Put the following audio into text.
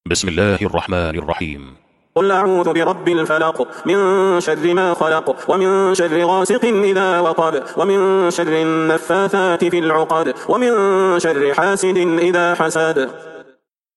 بسم الله الرحمن الرحيم. قل أعوذ برب الفلق من شر ما خلق ومن شر غاسق إذا وقب ومن شر النفاثات في العقد ومن شر حاسد إذا حسد.